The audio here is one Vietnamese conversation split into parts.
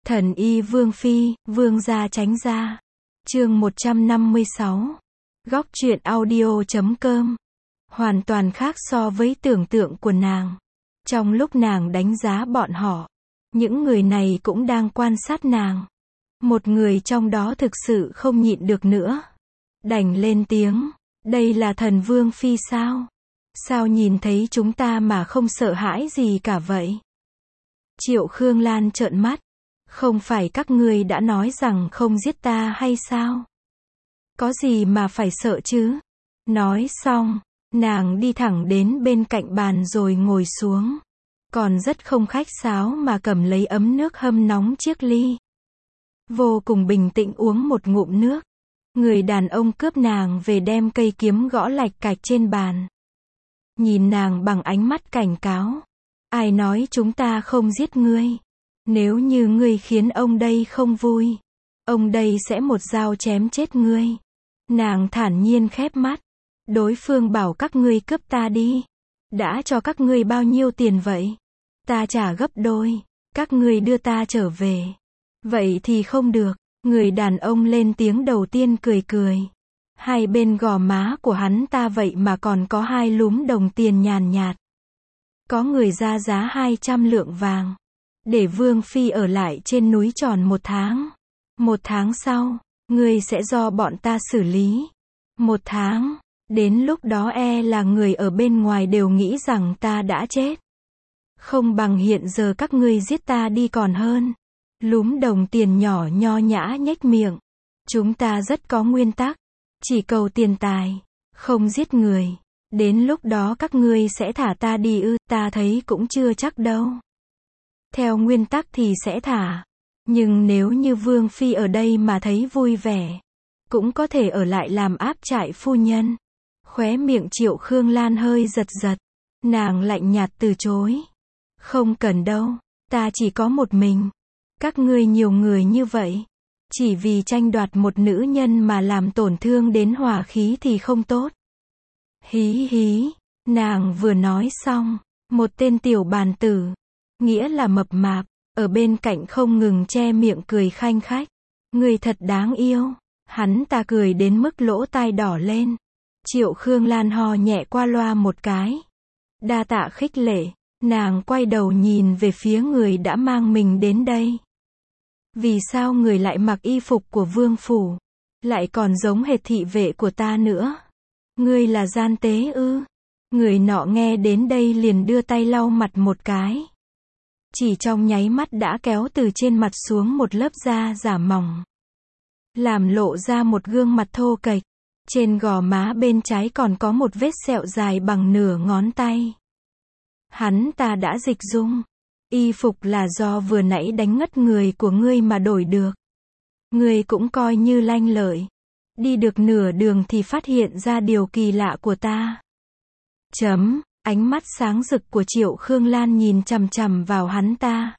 Thần y Vương Phi, Vương gia tránh ra. Chương 156. Góc truyện audio.com. Hoàn toàn khác so với tưởng tượng của nàng. Trong lúc nàng đánh giá bọn họ, những người này cũng đang quan sát nàng. Một người trong đó thực sự không nhịn được nữa, đành lên tiếng, đây là thần Vương Phi sao? Sao nhìn thấy chúng ta mà không sợ hãi gì cả vậy? Triệu Khương Lan trợn mắt, không phải các ngươi đã nói rằng không giết ta hay sao? Có gì mà phải sợ chứ? Nói xong, nàng đi thẳng đến bên cạnh bàn rồi ngồi xuống. Còn rất không khách sáo mà cầm lấy ấm nước hâm nóng chiếc ly. Vô cùng bình tĩnh uống một ngụm nước. Người đàn ông cướp nàng về đem cây kiếm gõ lạch cạch trên bàn. Nhìn nàng bằng ánh mắt cảnh cáo. Ai nói chúng ta không giết ngươi? Nếu như ngươi khiến ông đây không vui, ông đây sẽ một dao chém chết ngươi. Nàng thản nhiên khép mắt. Đối phương bảo các ngươi cướp ta đi. Đã cho các ngươi bao nhiêu tiền vậy? Ta trả gấp đôi. Các ngươi đưa ta trở về. Vậy thì không được. Người đàn ông lên tiếng đầu tiên cười cười. Hai bên gò má của hắn ta vậy mà còn có hai lúm đồng tiền nhàn nhạt. Có người ra giá 200 lượng vàng. Để Vương Phi ở lại trên núi tròn 1 tháng. 1 tháng sau, ngươi sẽ do bọn ta xử lý. 1 tháng. Đến lúc đó là người ở bên ngoài đều nghĩ rằng ta đã chết. Không bằng hiện giờ các ngươi giết ta đi còn hơn. Lúm đồng tiền nhỏ nho nhã nhếch miệng. Chúng ta rất có nguyên tắc. Chỉ cầu tiền tài, không giết người. Đến lúc đó các ngươi sẽ thả ta đi ư? Ta thấy cũng chưa chắc đâu. Theo nguyên tắc thì sẽ thả. Nhưng nếu như Vương Phi ở đây mà thấy vui vẻ, cũng có thể ở lại làm áp trại phu nhân. Khóe miệng Triệu Khương Lan hơi giật giật. Nàng lạnh nhạt từ chối. Không cần đâu, ta chỉ có một mình. Các ngươi nhiều người như vậy, chỉ vì tranh đoạt một nữ nhân mà làm tổn thương đến hòa khí thì không tốt. Hí hí, nàng vừa nói xong, một tên tiểu bàn tử, nghĩa là mập mạp, ở bên cạnh không ngừng che miệng cười khanh khách. Người thật đáng yêu. Hắn ta cười đến mức lỗ tai đỏ lên. Triệu Khương Lan ho nhẹ qua loa một cái. Đa tạ khích lệ. Nàng quay đầu nhìn về phía người đã mang mình đến đây. Vì sao người lại mặc y phục của vương phủ? Lại còn giống hệt thị vệ của ta nữa. Ngươi là gian tế ư? Người nọ nghe đến đây liền đưa tay lau mặt một cái. Chỉ trong nháy mắt đã kéo từ trên mặt xuống một lớp da giả mỏng. Làm lộ ra một gương mặt thô kệch. Trên gò má bên trái còn có một vết sẹo dài bằng nửa ngón tay. Hắn ta đã dịch dung. Y phục là do vừa nãy đánh ngất người của ngươi mà đổi được. Ngươi cũng coi như lanh lợi. Đi được nửa đường thì phát hiện ra điều kỳ lạ của ta. Ánh mắt sáng rực của Triệu Khương Lan nhìn chằm chằm vào hắn ta.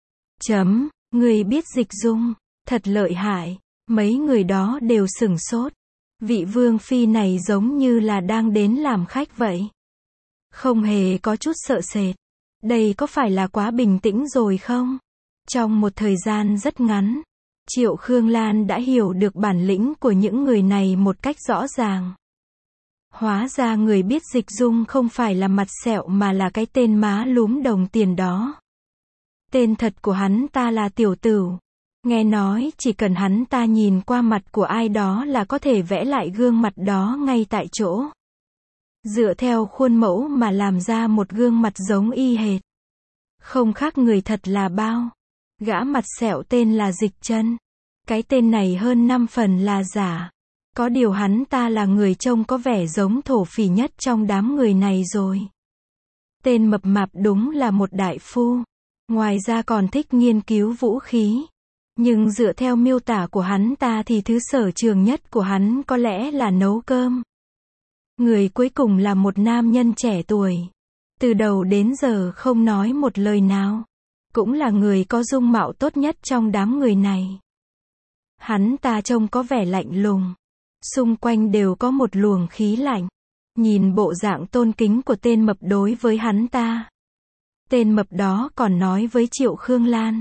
Ngươi biết dịch dung, thật lợi hại. Mấy người đó đều sửng sốt. Vị Vương Phi này giống như là đang đến làm khách vậy. Không hề có chút sợ sệt. Đây có phải là quá bình tĩnh rồi không? Trong một thời gian rất ngắn, Triệu Khương Lan đã hiểu được bản lĩnh của những người này một cách rõ ràng. Hóa ra người biết dịch dung không phải là mặt sẹo mà là cái tên má lúm đồng tiền đó. Tên thật của hắn ta là Tiểu Tửu. Nghe nói chỉ cần hắn ta nhìn qua mặt của ai đó là có thể vẽ lại gương mặt đó ngay tại chỗ. Dựa theo khuôn mẫu mà làm ra một gương mặt giống y hệt. Không khác người thật là bao. Gã mặt sẹo tên là Dịch Chân. Cái tên này hơn 5 phần là giả. Có điều hắn ta là người trông có vẻ giống thổ phỉ nhất trong đám người này rồi. Tên mập mạp đúng là một đại phu. Ngoài ra còn thích nghiên cứu vũ khí. Nhưng dựa theo miêu tả của hắn ta thì thứ sở trường nhất của hắn có lẽ là nấu cơm. Người cuối cùng là một nam nhân trẻ tuổi. Từ đầu đến giờ không nói một lời nào. Cũng là người có dung mạo tốt nhất trong đám người này. Hắn ta trông có vẻ lạnh lùng. Xung quanh đều có một luồng khí lạnh. Nhìn bộ dạng tôn kính của tên mập đối với hắn ta. Tên mập đó còn nói với Triệu Khương Lan.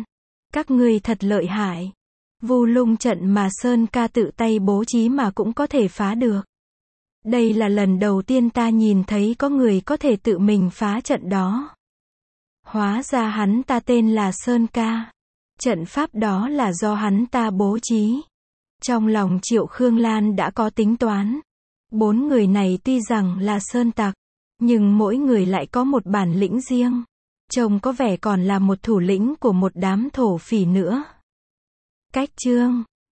Các ngươi thật lợi hại. Vu Lung trận mà Sơn ca tự tay bố trí mà cũng có thể phá được. Đây là lần đầu tiên ta nhìn thấy có người có thể tự mình phá trận đó. Hóa ra hắn ta tên là Sơn ca. Trận pháp đó là do hắn ta bố trí. Trong lòng Triệu Khương Lan đã có tính toán. 4 người này tuy rằng là sơn tặc, nhưng mỗi người lại có một bản lĩnh riêng. Trông có vẻ còn là một thủ lĩnh của một đám thổ phỉ nữa. Cách chương